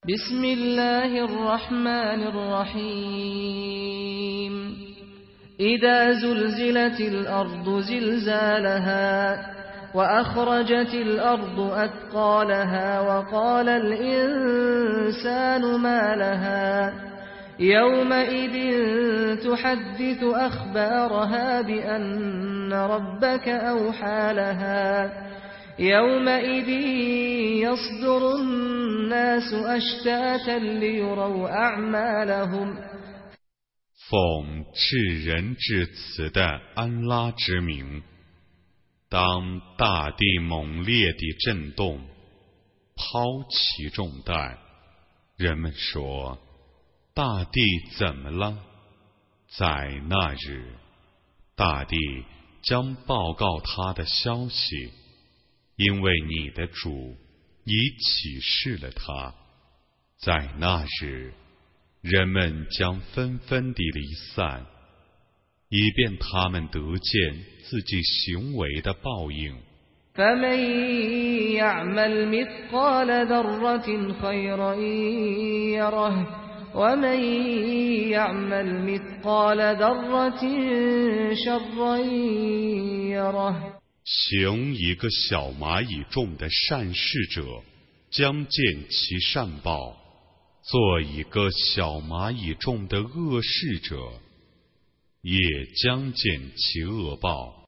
بسم الله الرحمن الرحيم إذا زلزلت الأرض زلزالها وأخرجت الأرض أثقالها وقال الإنسان ما لها يومئذ تحدث أخبارها بأن ربك أوحى لها يومئذ يصدر الناس أشتاتا ليروا أعمالهم 奉至仁至慈的安拉之名，当大地猛烈地震动，抛起重担，人们说：大地怎么了？在那日，大地将报告他的消息，因为你的主已启示了他。在那日，人们将纷纷地离散，以便他们得见自己行为的报应。 فمن يعمل مثقال ذرة خيرا يره ومن يعمل مثقال ذرة شرا يره 行一个小蚂蚁重的善事者，将见其善报；做一个小蚂蚁重的恶事者，也将见其恶报。